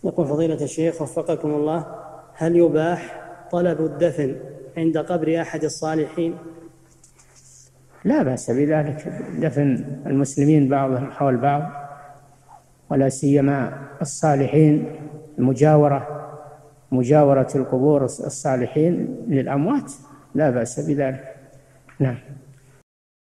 يقول فضيلة الشيخ وفقكم الله: هل يباح طلب الدفن عند قبر أحد الصالحين؟ لا بأس بذلك، دفن المسلمين بعضهم حول بعض، ولا سيما الصالحين، مجاورة القبور الصالحين للأموات، لا بأس بذلك. نعم.